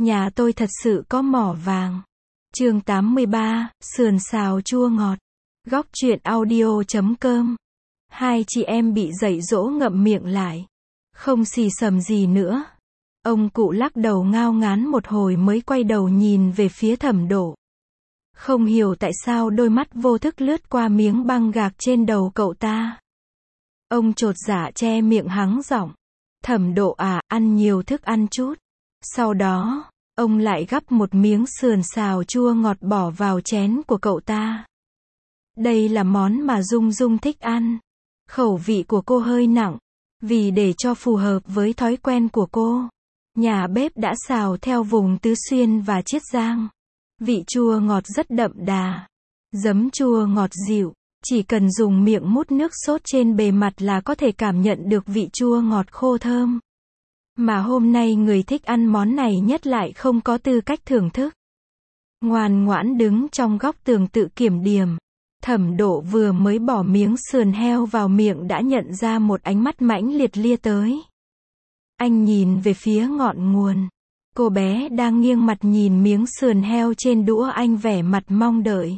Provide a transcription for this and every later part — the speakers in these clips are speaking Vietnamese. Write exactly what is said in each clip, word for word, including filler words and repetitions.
Nhà tôi thật sự có mỏ vàng. Chương tám mươi ba, sườn xào chua ngọt. Góc truyện audio chấm com. Hai chị em bị dạy dỗ ngậm miệng lại. Không xì xầm gì nữa. Ông cụ lắc đầu ngao ngán một hồi mới quay đầu nhìn về phía Thẩm Độ. Không hiểu tại sao đôi mắt vô thức lướt qua miếng băng gạc trên đầu cậu ta. Ông chột dạ che miệng hắng giọng. Thẩm Độ à, ăn nhiều thức ăn chút. Sau đó, ông lại gắp một miếng sườn xào chua ngọt bỏ vào chén của cậu ta. Đây là món mà Dung Dung thích ăn. Khẩu vị của cô hơi nặng. Vì để cho phù hợp với thói quen của cô, nhà bếp đã xào theo vùng Tứ Xuyên và Chiết Giang. Vị chua ngọt rất đậm đà. Giấm chua ngọt dịu. Chỉ cần dùng miệng mút nước sốt trên bề mặt là có thể cảm nhận được vị chua ngọt khô thơm. Mà hôm nay người thích ăn món này nhất lại không có tư cách thưởng thức. Ngoan ngoãn đứng trong góc tường tự kiểm điểm. Thẩm Độ vừa mới bỏ miếng sườn heo vào miệng đã nhận ra một ánh mắt mãnh liệt lia tới. Anh nhìn về phía ngọn nguồn. Cô bé đang nghiêng mặt nhìn miếng sườn heo trên đũa anh vẻ mặt mong đợi.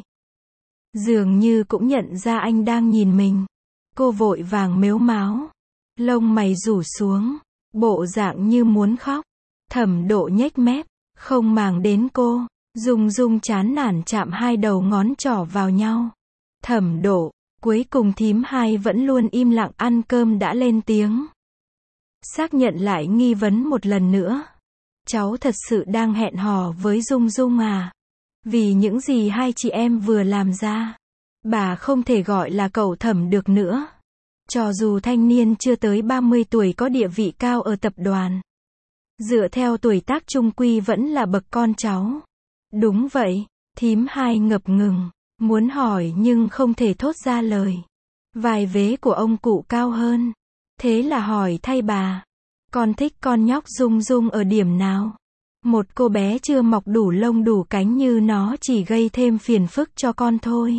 Dường như cũng nhận ra anh đang nhìn mình. Cô vội vàng mếu máo. Lông mày rủ xuống. Bộ dạng như muốn khóc. Thẩm Độ nhếch mép. Không màng đến cô. Dung Dung chán nản chạm hai đầu ngón trỏ vào nhau. Thẩm Độ. Cuối cùng thím hai vẫn luôn im lặng ăn cơm đã lên tiếng. Xác nhận lại nghi vấn một lần nữa. Cháu thật sự đang hẹn hò với Dung Dung à? Vì những gì hai chị em vừa làm ra, bà không thể gọi là cậu Thẩm được nữa. Cho dù thanh niên chưa tới ba mươi tuổi có địa vị cao ở tập đoàn, dựa theo tuổi tác chung quy vẫn là bậc con cháu. Đúng vậy, thím hai ngập ngừng, muốn hỏi nhưng không thể thốt ra lời. Vài vế của ông cụ cao hơn. Thế là hỏi thay bà. Con thích con nhóc Dung Dung ở điểm nào? Một cô bé chưa mọc đủ lông đủ cánh như nó chỉ gây thêm phiền phức cho con thôi.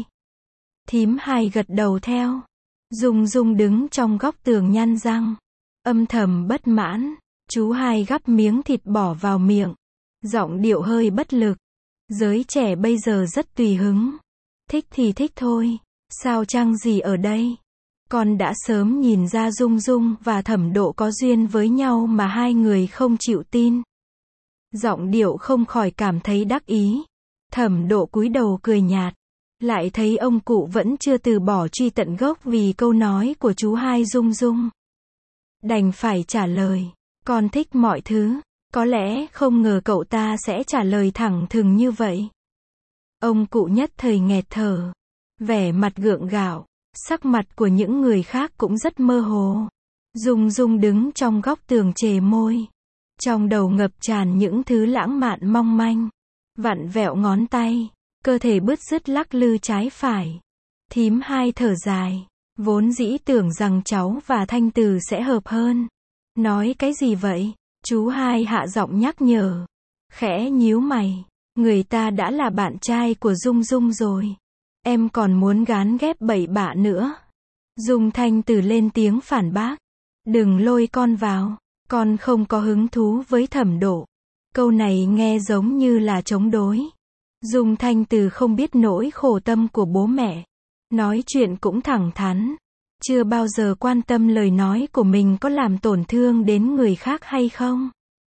Thím hai gật đầu theo. Dung Dung đứng trong góc tường nhăn răng. Âm thầm bất mãn. Chú hai gắp miếng thịt bỏ vào miệng. Giọng điệu hơi bất lực. Giới trẻ bây giờ rất tùy hứng. Thích thì thích thôi. Sao chăng gì ở đây? Con đã sớm nhìn ra Dung Dung và Thẩm Độ có duyên với nhau mà hai người không chịu tin. Giọng điệu không khỏi cảm thấy đắc ý. Thẩm Độ cúi đầu cười nhạt. Lại thấy ông cụ vẫn chưa từ bỏ truy tận gốc vì câu nói của chú hai Dung Dung. Đành phải trả lời. Con thích mọi thứ. Có lẽ không ngờ cậu ta sẽ trả lời thẳng thừng như vậy. Ông cụ nhất thời nghẹt thở. Vẻ mặt gượng gạo. Sắc mặt của những người khác cũng rất mơ hồ. Dung Dung đứng trong góc tường chề môi. Trong đầu ngập tràn những thứ lãng mạn mong manh. Vặn vẹo ngón tay. Cơ thể bứt rứt lắc lư trái phải. Thím hai thở dài. Vốn dĩ tưởng rằng cháu và Thanh Từ sẽ hợp hơn. Nói cái gì vậy? Chú hai hạ giọng nhắc nhở. Khẽ nhíu mày. Người ta đã là bạn trai của Dung Dung rồi. Em còn muốn gán ghép bậy bạ nữa. Dung Thanh Từ lên tiếng phản bác. Đừng lôi con vào. Con không có hứng thú với Thẩm Độ. Câu này nghe giống như là chống đối. Dung Thanh Từ không biết nỗi khổ tâm của bố mẹ. Nói chuyện cũng thẳng thắn. Chưa bao giờ quan tâm lời nói của mình có làm tổn thương đến người khác hay không.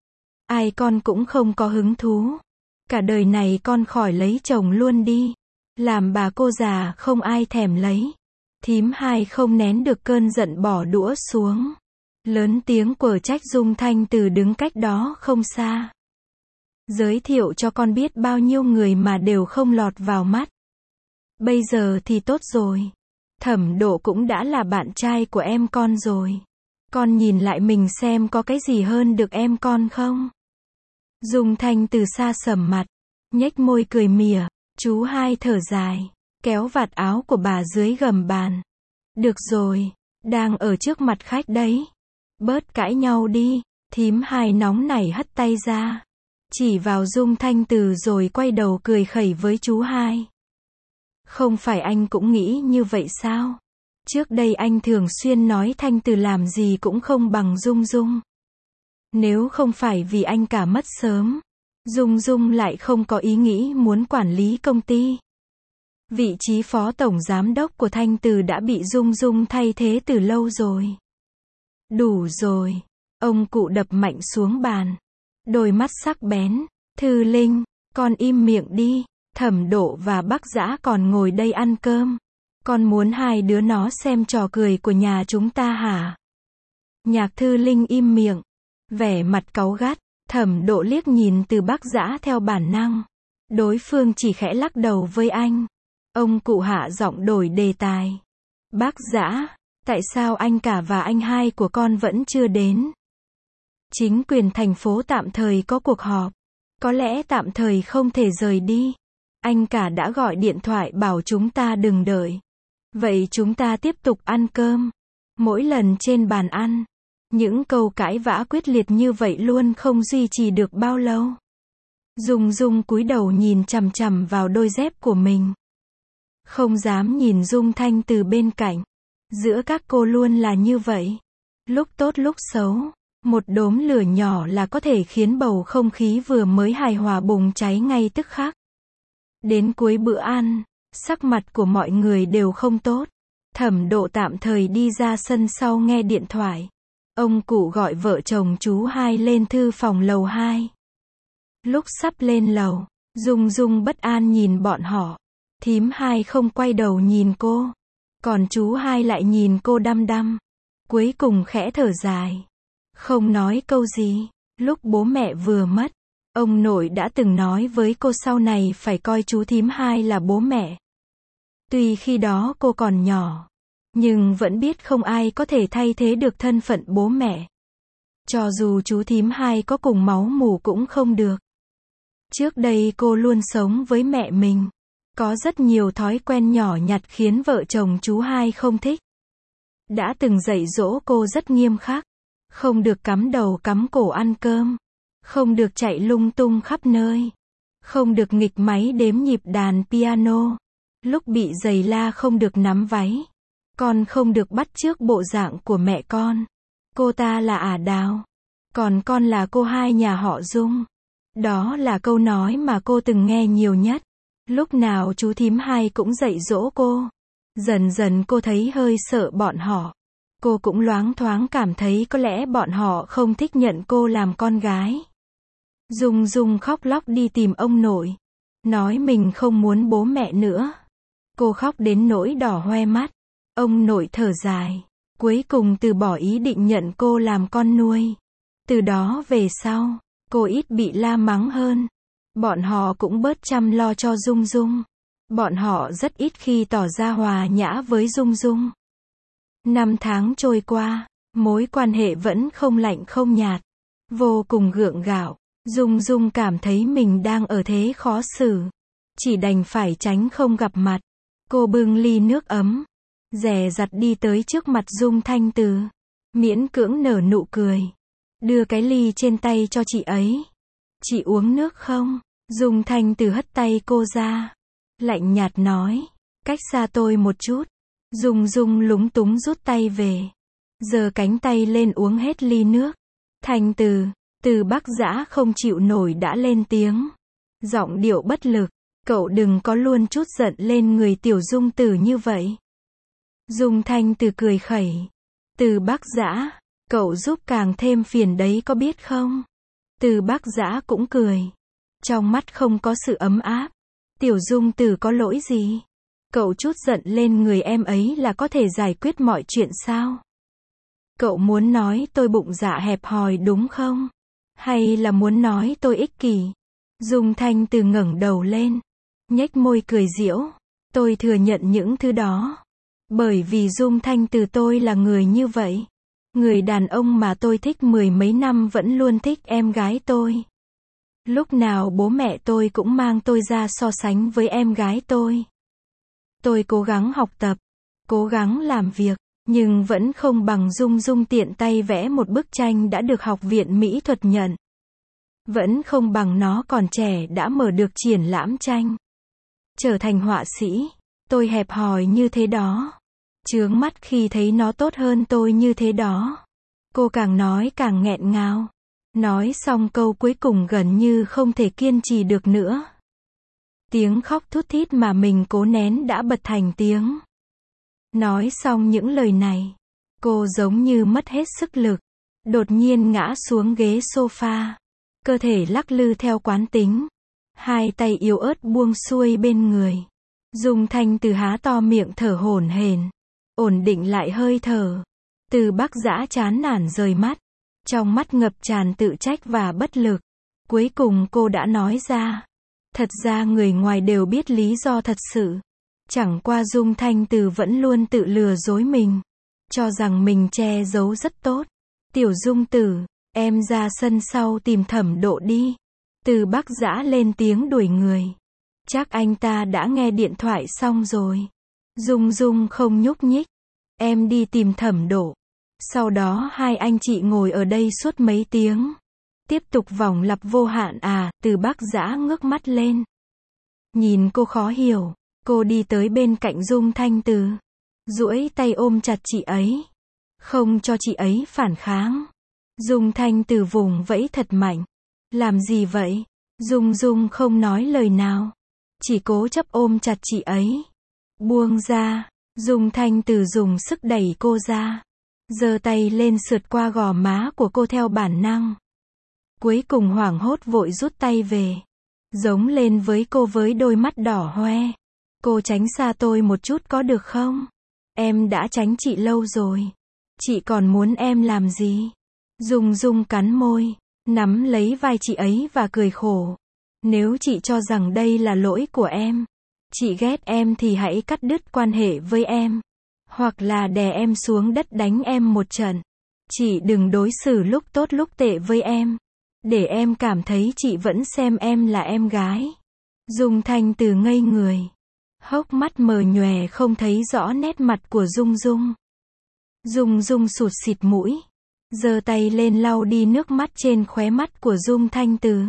Ai con cũng không có hứng thú. Cả đời này con khỏi lấy chồng luôn đi. Làm bà cô già không ai thèm lấy. Thím hai không nén được cơn giận bỏ đũa xuống. Lớn tiếng quở trách Dung Thanh Từ đứng cách đó không xa. Giới thiệu cho con biết bao nhiêu người mà đều không lọt vào mắt. Bây giờ thì tốt rồi. Thẩm Độ cũng đã là bạn trai của em con rồi. Con nhìn lại mình xem có cái gì hơn được em con không? Dung Thanh Từ xa sầm mặt. Nhếch môi cười mỉa. Chú hai thở dài. Kéo vạt áo của bà dưới gầm bàn. Được rồi. Đang ở trước mặt khách đấy. Bớt cãi nhau đi. Thím hai nóng nảy hất tay ra. Chỉ vào Dung Thanh Từ rồi quay đầu cười khẩy với chú hai. Không phải anh cũng nghĩ như vậy sao? Trước đây anh thường xuyên nói Thanh Từ làm gì cũng không bằng Dung Dung. Nếu không phải vì anh cả mất sớm, Dung Dung lại không có ý nghĩ muốn quản lý công ty. Vị trí phó tổng giám đốc của Thanh Từ đã bị Dung Dung thay thế từ lâu rồi. Đủ rồi. Ông cụ đập mạnh xuống bàn. Đôi mắt sắc bén. Thư Linh, con im miệng đi. Thẩm Độ và Bác Dã còn ngồi đây ăn cơm. Con muốn hai đứa nó xem trò cười của nhà chúng ta hả? Nhạc Thư Linh im miệng. Vẻ mặt cáu gắt. Thẩm Độ liếc nhìn từ Bác Dã theo bản năng. Đối phương chỉ khẽ lắc đầu với anh. Ông cụ hạ giọng đổi đề tài. Bác Dã, tại sao anh cả và anh hai của con vẫn chưa đến? Chính quyền thành phố tạm thời có cuộc họp. Có lẽ tạm thời không thể rời đi. Anh cả đã gọi điện thoại bảo chúng ta đừng đợi. Vậy chúng ta tiếp tục ăn cơm. Mỗi lần trên bàn ăn, những câu cãi vã quyết liệt như vậy luôn không duy trì được bao lâu. Dung Dung cúi đầu nhìn chằm chằm vào đôi dép của mình. Không dám nhìn Dung Thanh từ bên cạnh. Giữa các cô luôn là như vậy. Lúc tốt lúc xấu, một đốm lửa nhỏ là có thể khiến bầu không khí vừa mới hài hòa bùng cháy ngay tức khắc. Đến cuối bữa ăn, sắc mặt của mọi người đều không tốt. Thẩm Độ tạm thời đi ra sân sau nghe điện thoại. Ông cụ gọi vợ chồng chú hai lên thư phòng lầu hai. Lúc sắp lên lầu, Dung Dung bất an nhìn bọn họ. Thím hai không quay đầu nhìn cô. Còn chú hai lại nhìn cô đăm đăm. Cuối cùng khẽ thở dài. Không nói câu gì. Lúc bố mẹ vừa mất, ông nội đã từng nói với cô sau này phải coi chú thím hai là bố mẹ. Tuy khi đó cô còn nhỏ, nhưng vẫn biết không ai có thể thay thế được thân phận bố mẹ. Cho dù chú thím hai có cùng máu mủ cũng không được. Trước đây cô luôn sống với mẹ mình. Có rất nhiều thói quen nhỏ nhặt khiến vợ chồng chú hai không thích. Đã từng dạy dỗ cô rất nghiêm khắc. Không được cắm đầu cắm cổ ăn cơm. Không được chạy lung tung khắp nơi. Không được nghịch máy đếm nhịp đàn piano. Lúc bị giày la không được nắm váy. Con không được bắt chước bộ dạng của mẹ con. Cô ta là ả Đào. Còn con là cô hai nhà họ Dung. Đó là câu nói mà cô từng nghe nhiều nhất. Lúc nào chú thím hai cũng dạy dỗ cô. Dần dần cô thấy hơi sợ bọn họ. Cô cũng loáng thoáng cảm thấy có lẽ bọn họ không thích nhận cô làm con gái. Dung Dung khóc lóc đi tìm ông nội. Nói mình không muốn bố mẹ nữa. Cô khóc đến nỗi đỏ hoe mắt. Ông nội thở dài. Cuối cùng từ bỏ ý định nhận cô làm con nuôi. Từ đó về sau, cô ít bị la mắng hơn. Bọn họ cũng bớt chăm lo cho Dung Dung. Bọn họ rất ít khi tỏ ra hòa nhã với Dung Dung. Năm tháng trôi qua, mối quan hệ vẫn không lạnh không nhạt. Vô cùng gượng gạo. Dung Dung cảm thấy mình đang ở thế khó xử. Chỉ đành phải tránh không gặp mặt. Cô bưng ly nước ấm. Dè dặt đi tới trước mặt Dung Thanh Từ. Miễn cưỡng nở nụ cười. Đưa cái ly trên tay cho chị ấy. Chị uống nước không? Dung Thanh Từ hất tay cô ra. Lạnh nhạt nói. Cách xa tôi một chút. Dung Dung lúng túng rút tay về. Giơ cánh tay lên uống hết ly nước. Thanh Từ, Từ Bác Dã không chịu nổi đã lên tiếng. Giọng điệu bất lực. Cậu đừng có luôn trút giận lên người tiểu Dung Từ như vậy. Dung Thanh Từ cười khẩy. Từ Bác Dã, cậu giúp càng thêm phiền đấy có biết không? Từ Bác Dã cũng cười. Trong mắt không có sự ấm áp. Tiểu Dung Từ có lỗi gì? Cậu trút giận lên người em ấy là có thể giải quyết mọi chuyện sao? Cậu muốn nói tôi bụng dạ hẹp hòi đúng không? Hay là muốn nói tôi ích kỷ? Dung Thanh Từ ngẩng đầu lên. Nhếch môi cười giễu. Tôi thừa nhận những thứ đó. Bởi vì Dung Thanh Từ tôi là người như vậy. Người đàn ông mà tôi thích mười mấy năm vẫn luôn thích em gái tôi. Lúc nào bố mẹ tôi cũng mang tôi ra so sánh với em gái tôi. Tôi cố gắng học tập, cố gắng làm việc, nhưng vẫn không bằng Dung Dung tiện tay vẽ một bức tranh đã được học viện mỹ thuật nhận. Vẫn không bằng nó còn trẻ đã mở được triển lãm tranh. Trở thành họa sĩ, tôi hẹp hòi như thế đó. Chướng mắt khi thấy nó tốt hơn tôi như thế đó. Cô càng nói càng nghẹn ngào. Nói xong câu cuối cùng gần như không thể kiên trì được nữa. Tiếng khóc thút thít mà mình cố nén đã bật thành tiếng. Nói xong những lời này, cô giống như mất hết sức lực, đột nhiên ngã xuống ghế sofa, cơ thể lắc lư theo quán tính, hai tay yếu ớt buông xuôi bên người. Dung Thanh Từ há to miệng thở hổn hển, ổn định lại hơi thở. Từ Bắc Dã chán nản rời mắt, trong mắt ngập tràn tự trách và bất lực. Cuối cùng cô đã nói ra, thật ra người ngoài đều biết lý do thật sự. Chẳng qua Dung Thanh Từ vẫn luôn tự lừa dối mình, cho rằng mình che giấu rất tốt. Tiểu Dung Tử, em ra sân sau tìm Thẩm Độ đi. Từ Bắc Dã lên tiếng đuổi người. Chắc anh ta đã nghe điện thoại xong rồi. Dung Dung không nhúc nhích. Em đi tìm Thẩm Độ. Sau đó hai anh chị ngồi ở đây suốt mấy tiếng. Tiếp tục vòng lặp vô hạn à, Từ Bắc Dã ngước mắt lên. Nhìn cô khó hiểu, cô đi tới bên cạnh Dung Thanh Từ, duỗi tay ôm chặt chị ấy, không cho chị ấy phản kháng. Dung Thanh Từ vùng vẫy thật mạnh. Làm gì vậy? Dung Dung không nói lời nào, chỉ cố chấp ôm chặt chị ấy. Buông ra. Dung Thanh Từ dùng sức đẩy cô ra, giơ tay lên sượt qua gò má của cô theo bản năng. Cuối cùng hoảng hốt vội rút tay về, giống lên với cô với đôi mắt đỏ hoe. Cô tránh xa tôi một chút có được không? Em đã tránh chị lâu rồi. Chị còn muốn em làm gì? Dung Dung cắn môi, nắm lấy vai chị ấy và cười khổ. Nếu chị cho rằng đây là lỗi của em, chị ghét em thì hãy cắt đứt quan hệ với em. Hoặc là đè em xuống đất đánh em một trận. Chị đừng đối xử lúc tốt lúc tệ với em, để em cảm thấy chị vẫn xem em là em gái. Dung Thanh Từ ngây người, hốc mắt mờ nhòe không thấy rõ nét mặt của Dung Dung. Dung Dung sụt sịt mũi, giơ tay lên lau đi nước mắt trên khóe mắt của Dung Thanh Từ.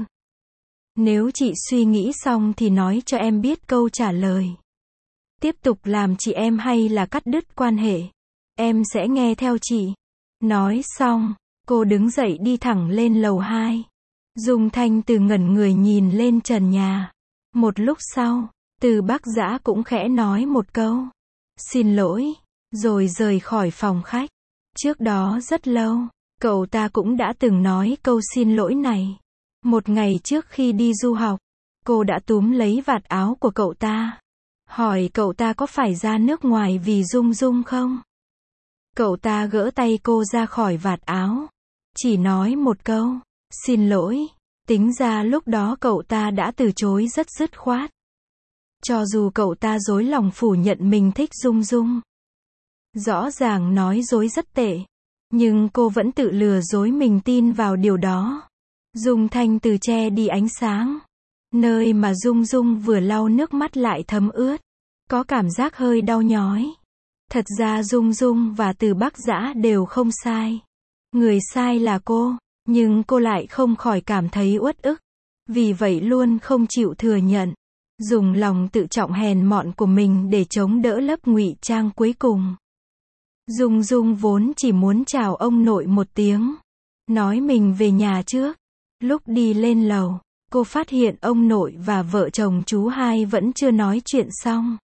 Nếu chị suy nghĩ xong thì nói cho em biết câu trả lời. Tiếp tục làm chị em hay là cắt đứt quan hệ? Em sẽ nghe theo chị. Nói xong, cô đứng dậy đi thẳng lên lầu hai. Dung Thanh Từ ngẩn người nhìn lên trần nhà. Một lúc sau, Từ Bắc Dã cũng khẽ nói một câu. Xin lỗi, rồi rời khỏi phòng khách. Trước đó rất lâu, cậu ta cũng đã từng nói câu xin lỗi này. Một ngày trước khi đi du học, cô đã túm lấy vạt áo của cậu ta, hỏi cậu ta có phải ra nước ngoài vì Dung Dung không? Cậu ta gỡ tay cô ra khỏi vạt áo, chỉ nói một câu, xin lỗi. Tính ra lúc đó cậu ta đã từ chối rất dứt khoát. Cho dù cậu ta dối lòng phủ nhận mình thích Dung Dung, rõ ràng nói dối rất tệ, nhưng cô vẫn tự lừa dối mình tin vào điều đó. Dung Thanh Từ che đi ánh sáng, nơi mà Dung Dung vừa lau nước mắt lại thấm ướt, có cảm giác hơi đau nhói. Thật ra Dung Dung và Từ Bắc Dã đều không sai. Người sai là cô, nhưng cô lại không khỏi cảm thấy uất ức. Vì vậy luôn không chịu thừa nhận, dùng lòng tự trọng hèn mọn của mình để chống đỡ lớp ngụy trang cuối cùng. Dung Dung vốn chỉ muốn chào ông nội một tiếng, nói mình về nhà trước. Lúc đi lên lầu, cô phát hiện ông nội và vợ chồng chú hai vẫn chưa nói chuyện xong.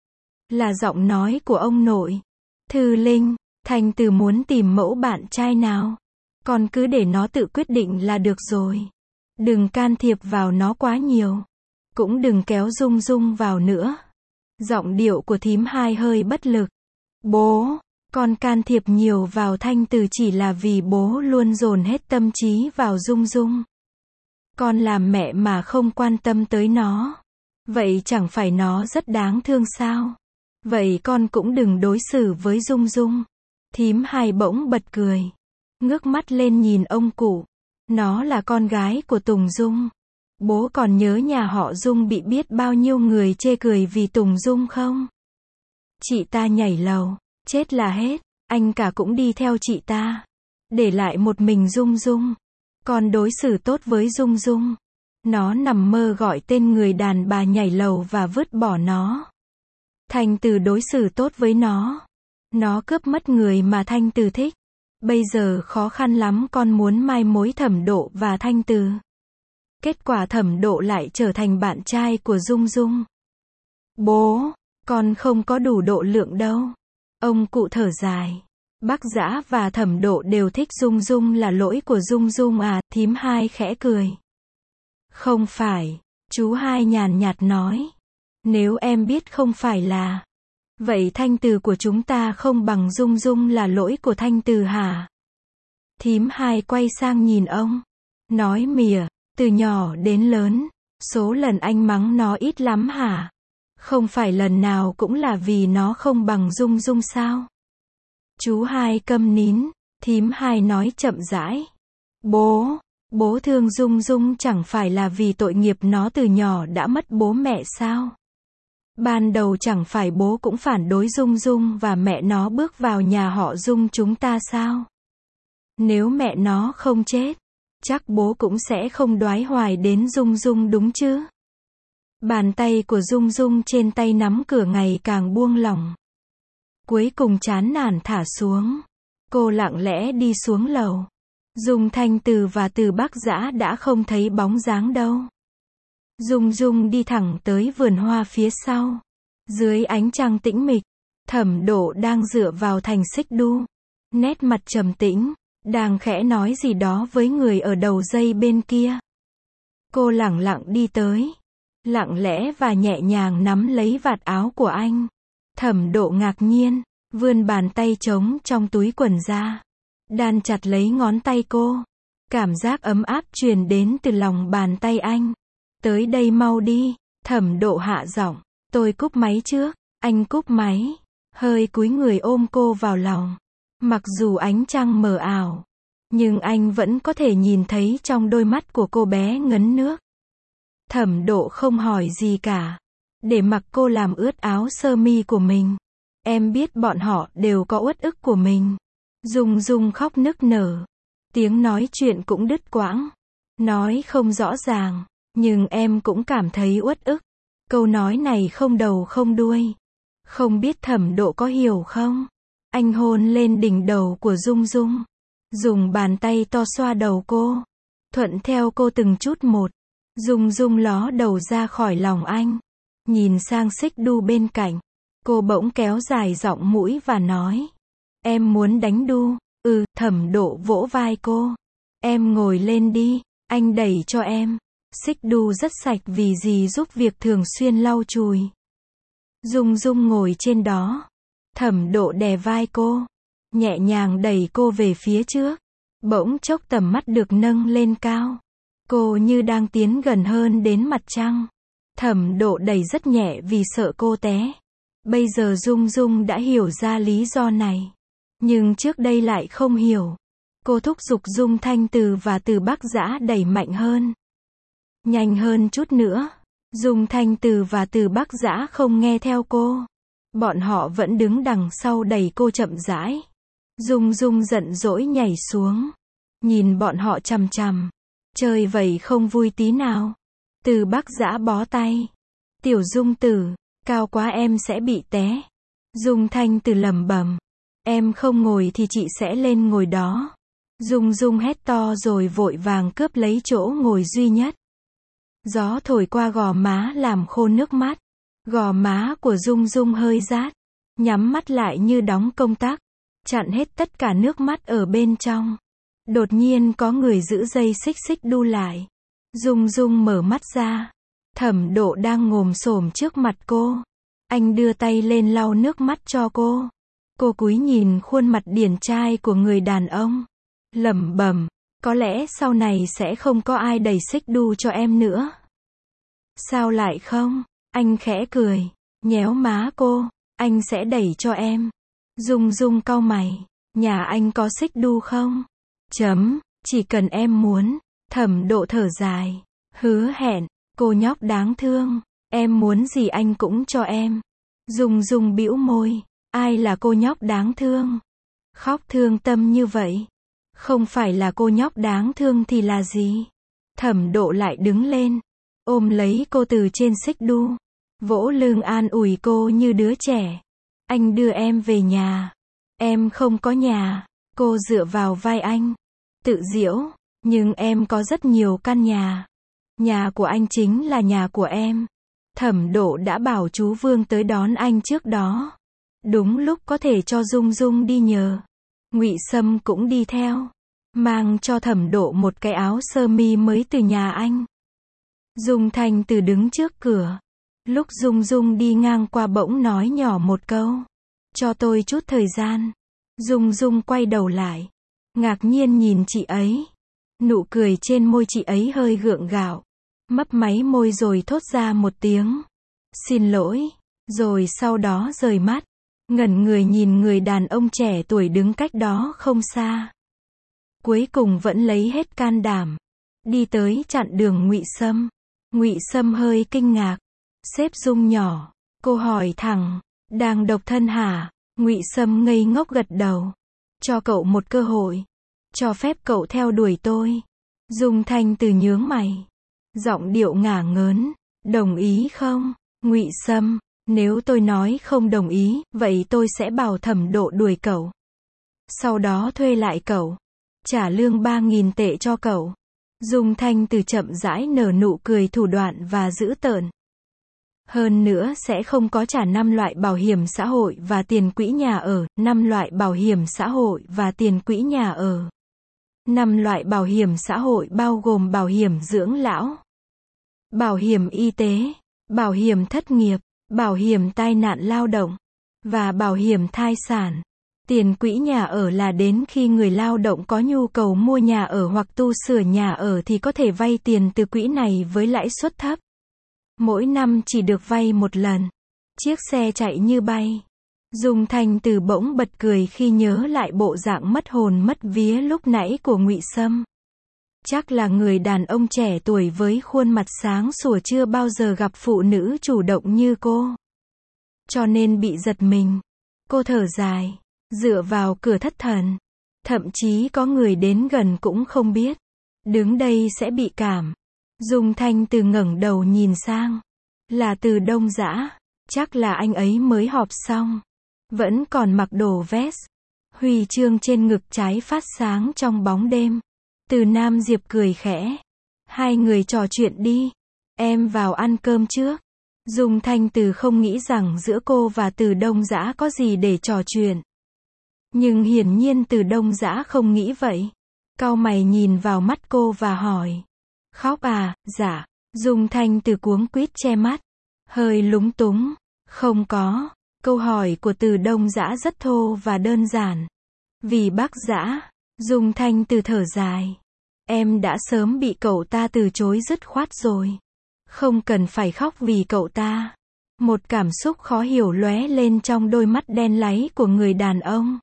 Là giọng nói của ông nội. Thư Linh, Thanh Từ muốn tìm mẫu bạn trai nào? Con cứ để nó tự quyết định là được rồi. Đừng can thiệp vào nó quá nhiều. Cũng đừng kéo Dung Dung vào nữa. Giọng điệu của thím hai hơi bất lực. Bố, con can thiệp nhiều vào Thanh Từ chỉ là vì bố luôn dồn hết tâm trí vào Dung Dung. Con làm mẹ mà không quan tâm tới nó, vậy chẳng phải nó rất đáng thương sao? Vậy con cũng đừng đối xử với Dung Dung. Thím hai bỗng bật cười, ngước mắt lên nhìn ông cụ. Nó là con gái của Tùng Dung. Bố còn nhớ nhà họ Dung bị biết bao nhiêu người chê cười vì Tùng Dung không? Chị ta nhảy lầu, chết là hết, anh cả cũng đi theo chị ta, để lại một mình Dung Dung. Con đối xử tốt với Dung Dung. Nó nằm mơ gọi tên người đàn bà nhảy lầu và vứt bỏ nó. Thanh Từ đối xử tốt với nó. Nó cướp mất người mà Thanh Từ thích. Bây giờ khó khăn lắm con muốn mai mối Thẩm Độ và Thanh Từ. Kết quả Thẩm Độ lại trở thành bạn trai của Dung Dung. Bố, con không có đủ độ lượng đâu. Ông cụ thở dài. Bác Dã và Thẩm Độ đều thích Dung Dung, là lỗi của Dung Dung à, thím Hai khẽ cười. Không phải, chú Hai nhàn nhạt nói. Nếu em biết không phải là, vậy Thanh Từ của chúng ta không bằng Dung Dung là lỗi của Thanh Từ hả? Thím Hai quay sang nhìn ông. Nói mỉa, từ nhỏ đến lớn, số lần anh mắng nó ít lắm hả? Không phải lần nào cũng là vì nó không bằng Dung Dung sao? Chú Hai câm nín, thím Hai nói chậm rãi. Bố, bố thương Dung Dung chẳng phải là vì tội nghiệp nó từ nhỏ đã mất bố mẹ sao? Ban đầu chẳng phải bố cũng phản đối Dung Dung và mẹ nó bước vào nhà họ Dung chúng ta sao? Nếu mẹ nó không chết, chắc bố cũng sẽ không đoái hoài đến Dung Dung đúng chứ? Bàn tay của Dung Dung trên tay nắm cửa ngày càng buông lỏng. Cuối cùng chán nản thả xuống. Cô lặng lẽ đi xuống lầu. Dung Thanh Từ và Từ Bắc Dã đã không thấy bóng dáng đâu. Dung Dung đi thẳng tới vườn hoa phía sau. Dưới ánh trăng tĩnh mịch, Thẩm Độ đang dựa vào thành xích đu. Nét mặt trầm tĩnh, đang khẽ nói gì đó với người ở đầu dây bên kia. Cô lẳng lặng đi tới. Lặng lẽ và nhẹ nhàng nắm lấy vạt áo của anh. Thẩm Độ ngạc nhiên, vươn bàn tay trống trong túi quần ra. Đan chặt lấy ngón tay cô. Cảm giác ấm áp truyền đến từ lòng bàn tay anh. Tới đây mau đi, Thẩm Độ hạ giọng. Tôi cúp máy trước. Anh cúp máy. Hơi cúi người ôm cô vào lòng. Mặc dù ánh trăng mờ ảo, nhưng anh vẫn có thể nhìn thấy trong đôi mắt của cô bé ngấn nước. Thẩm Độ không hỏi gì cả. Để mặc cô làm ướt áo sơ mi của mình. Em biết bọn họ đều có uất ức của mình. Dung Dung khóc nức nở. Tiếng nói chuyện cũng đứt quãng. Nói không rõ ràng. Nhưng em cũng cảm thấy uất ức. Câu nói này không đầu không đuôi. Không biết Thẩm Độ có hiểu không? Anh hôn lên đỉnh đầu của Dung Dung. Dùng bàn tay to xoa đầu cô. Thuận theo cô từng chút một. Dung Dung ló đầu ra khỏi lòng anh. Nhìn sang xích đu bên cạnh. Cô bỗng kéo dài giọng mũi và nói. Em muốn đánh đu. Ừ, Thẩm Độ vỗ vai cô. Em ngồi lên đi, anh đẩy cho em. Xích đu rất sạch vì dì giúp việc thường xuyên lau chùi. Dung Dung ngồi trên đó. Thẩm Độ đè vai cô. Nhẹ nhàng đẩy cô về phía trước. Bỗng chốc tầm mắt được nâng lên cao. Cô như đang tiến gần hơn đến mặt trăng. Thẩm Độ đẩy rất nhẹ vì sợ cô té. Bây giờ Dung Dung đã hiểu ra lý do này. Nhưng trước đây lại không hiểu. Cô thúc giục Dung Thanh Từ và Từ Bắc Dã đẩy mạnh hơn. Nhanh hơn chút nữa. Dung Thanh Từ và Từ Bắc Dã không nghe theo cô. Bọn họ vẫn đứng đằng sau đẩy cô chậm rãi. Dung Dung giận dỗi nhảy xuống. Nhìn bọn họ chằm chằm. Chơi vậy không vui tí nào. Từ Bắc Dã bó tay. Tiểu Dung Tử, cao quá em sẽ bị té. Dung Thanh Từ lẩm bẩm. Em không ngồi thì chị sẽ lên ngồi đó. Dung Dung hét to rồi vội vàng cướp lấy chỗ ngồi duy nhất. Gió thổi qua gò má làm khô nước mắt. Gò má của Dung Dung hơi rát. Nhắm mắt lại như đóng công tắc. Chặn hết tất cả nước mắt ở bên trong. Đột nhiên có người giữ dây xích xích đu lại. Dung Dung mở mắt ra. Thẩm Độ đang ngồm xổm trước mặt cô. Anh đưa tay lên lau nước mắt cho cô. Cô cúi nhìn khuôn mặt điển trai của người đàn ông. Lẩm bẩm, có lẽ sau này sẽ không có ai đẩy xích đu cho em nữa. Sao lại không? Anh khẽ cười, nhéo má cô. Anh sẽ đẩy cho em. Dung Dung cau mày. Nhà anh có xích đu không? Chấm, chỉ cần em muốn. Thẩm Độ thở dài. Hứa hẹn, cô nhóc đáng thương. Em muốn gì anh cũng cho em. Dung Dung bĩu môi. Ai là cô nhóc đáng thương? Khóc thương tâm như vậy. Không phải là cô nhóc đáng thương thì là gì? Thẩm Độ lại đứng lên. Ôm lấy cô từ trên xích đu. Vỗ lưng an ủi cô như đứa trẻ. Anh đưa em về nhà. Em không có nhà. Cô dựa vào vai anh. Tự giễu. Nhưng em có rất nhiều căn nhà. Nhà của anh chính là nhà của em. Thẩm Độ đã bảo chú Vương tới đón anh trước đó. Đúng lúc có thể cho Dung Dung đi nhờ. Ngụy Sâm cũng đi theo. Mang cho Thẩm Độ một cái áo sơ mi mới từ nhà anh. Dung Thanh Từ đứng trước cửa. Lúc Dung Dung đi ngang qua bỗng nói nhỏ một câu. Cho tôi chút thời gian. Dung Dung quay đầu lại. Ngạc nhiên nhìn chị ấy. Nụ cười trên môi chị ấy hơi gượng gạo. Mấp máy môi rồi thốt ra một tiếng. Xin lỗi. Rồi sau đó rời mắt. Ngẩn người nhìn người đàn ông trẻ tuổi đứng cách đó không xa. Cuối cùng vẫn lấy hết can đảm. Đi tới chặn đường Ngụy Sâm. Ngụy Sâm hơi kinh ngạc. Sếp Dung nhỏ. Cô hỏi thẳng. Đang độc thân hả? Ngụy Sâm ngây ngốc gật đầu. Cho cậu một cơ hội. Cho phép cậu theo đuổi tôi. Dung Thanh Từ nhướng mày. Giọng điệu ngả ngớn. Đồng ý không? Ngụy Sâm. Nếu tôi nói không đồng ý, vậy tôi sẽ bảo Thẩm Độ đuổi cậu. Sau đó thuê lại cậu. Trả lương ba nghìn tệ cho cậu. Dung Thanh Từ chậm rãi nở nụ cười thủ đoạn và dữ tợn. Hơn nữa sẽ không có trả năm loại bảo hiểm xã hội và tiền quỹ nhà ở, năm loại bảo hiểm xã hội và tiền quỹ nhà ở. năm loại bảo hiểm xã hội bao gồm bảo hiểm dưỡng lão, bảo hiểm y tế, bảo hiểm thất nghiệp, bảo hiểm tai nạn lao động và bảo hiểm thai sản. Tiền quỹ nhà ở là đến khi người lao động có nhu cầu mua nhà ở hoặc tu sửa nhà ở thì có thể vay tiền từ quỹ này với lãi suất thấp. Mỗi năm chỉ được vay một lần. Chiếc xe chạy như bay. Dung Thanh Từ bỗng bật cười khi nhớ lại bộ dạng mất hồn mất vía lúc nãy của Ngụy Sâm. Chắc là người đàn ông trẻ tuổi với khuôn mặt sáng sủa chưa bao giờ gặp phụ nữ chủ động như cô. Cho nên bị giật mình. Cô thở dài. Dựa vào cửa thất thần. Thậm chí có người đến gần cũng không biết. Đứng đây sẽ bị cảm. Dung Thanh Từ ngẩng đầu nhìn sang. Là Từ Đông Dã. Chắc là anh ấy mới họp xong. Vẫn còn mặc đồ vest. Huy chương trên ngực trái phát sáng trong bóng đêm. Từ Nam Diệp cười khẽ. Hai người trò chuyện đi. Em vào ăn cơm trước. Dung Thanh Từ không nghĩ rằng giữa cô và Từ Đông Dã có gì để trò chuyện. Nhưng hiển nhiên Từ Đông Dã không nghĩ vậy. Cau mày nhìn vào mắt cô và hỏi. Khóc à? Dạ. Dung Thanh Từ cuống quýt che mắt. Hơi lúng túng. Không có. Câu hỏi của Từ Đông Dã rất thô và đơn giản. Vì bác Dã. Dung Thanh Từ thở dài. Em đã sớm bị cậu ta từ chối dứt khoát rồi. Không cần phải khóc vì cậu ta. Một cảm xúc khó hiểu lóe lên trong đôi mắt đen láy của người đàn ông.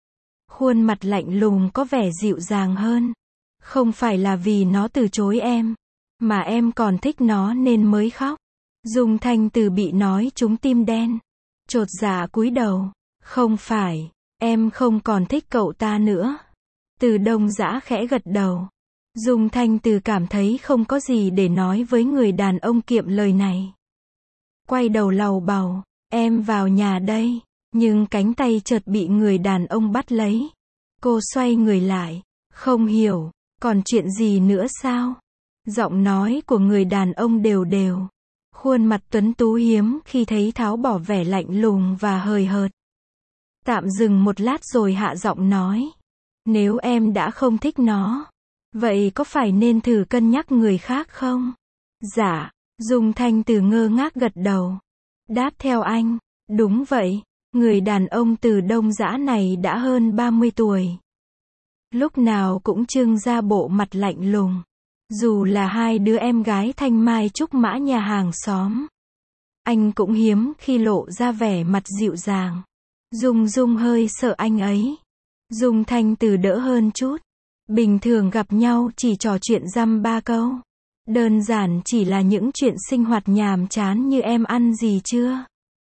Khuôn mặt lạnh lùng có vẻ dịu dàng hơn. Không phải là vì nó từ chối em, mà em còn thích nó nên mới khóc. Dung Thanh Từ bị nói trúng tim đen. Chột dạ cúi đầu. Không phải, em không còn thích cậu ta nữa. Từ Đông Dã khẽ gật đầu. Dung Thanh Từ cảm thấy không có gì để nói với người đàn ông kiệm lời này. Quay đầu lầu bầu. Em vào nhà đây. Nhưng cánh tay chợt bị người đàn ông bắt lấy. Cô xoay người lại. Không hiểu. Còn chuyện gì nữa sao? Giọng nói của người đàn ông đều đều. Khuôn mặt tuấn tú hiếm khi thấy tháo bỏ vẻ lạnh lùng và hời hợt. Tạm dừng một lát rồi hạ giọng nói. Nếu em đã không thích nó, vậy có phải nên thử cân nhắc người khác không? Dạ. Dung Thanh Từ ngơ ngác gật đầu. Đáp theo anh. Đúng vậy. Người đàn ông Từ Đông Dã này đã hơn ba mươi tuổi. Lúc nào cũng trưng ra bộ mặt lạnh lùng. Dù là hai đứa em gái thanh mai trúc mã nhà hàng xóm, anh cũng hiếm khi lộ ra vẻ mặt dịu dàng. Dung Dung hơi sợ anh ấy. Dung Thanh Từ đỡ hơn chút. Bình thường gặp nhau chỉ trò chuyện dăm ba câu. Đơn giản chỉ là những chuyện sinh hoạt nhàm chán như em ăn gì chưa?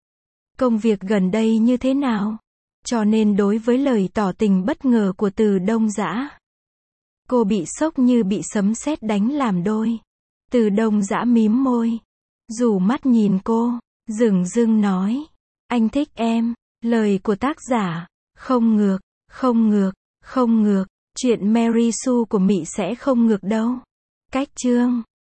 Công việc gần đây như thế nào? Cho nên đối với lời tỏ tình bất ngờ của Từ Đông Dã, cô bị sốc như bị sấm sét đánh làm đôi. Từ Đông Dã mím môi, rủ mắt nhìn cô, dửng dưng nói. Anh thích em. Lời của tác giả. Không ngược, không ngược, Không ngược, chuyện Mary Sue của Mị sẽ không ngược đâu. Cách chương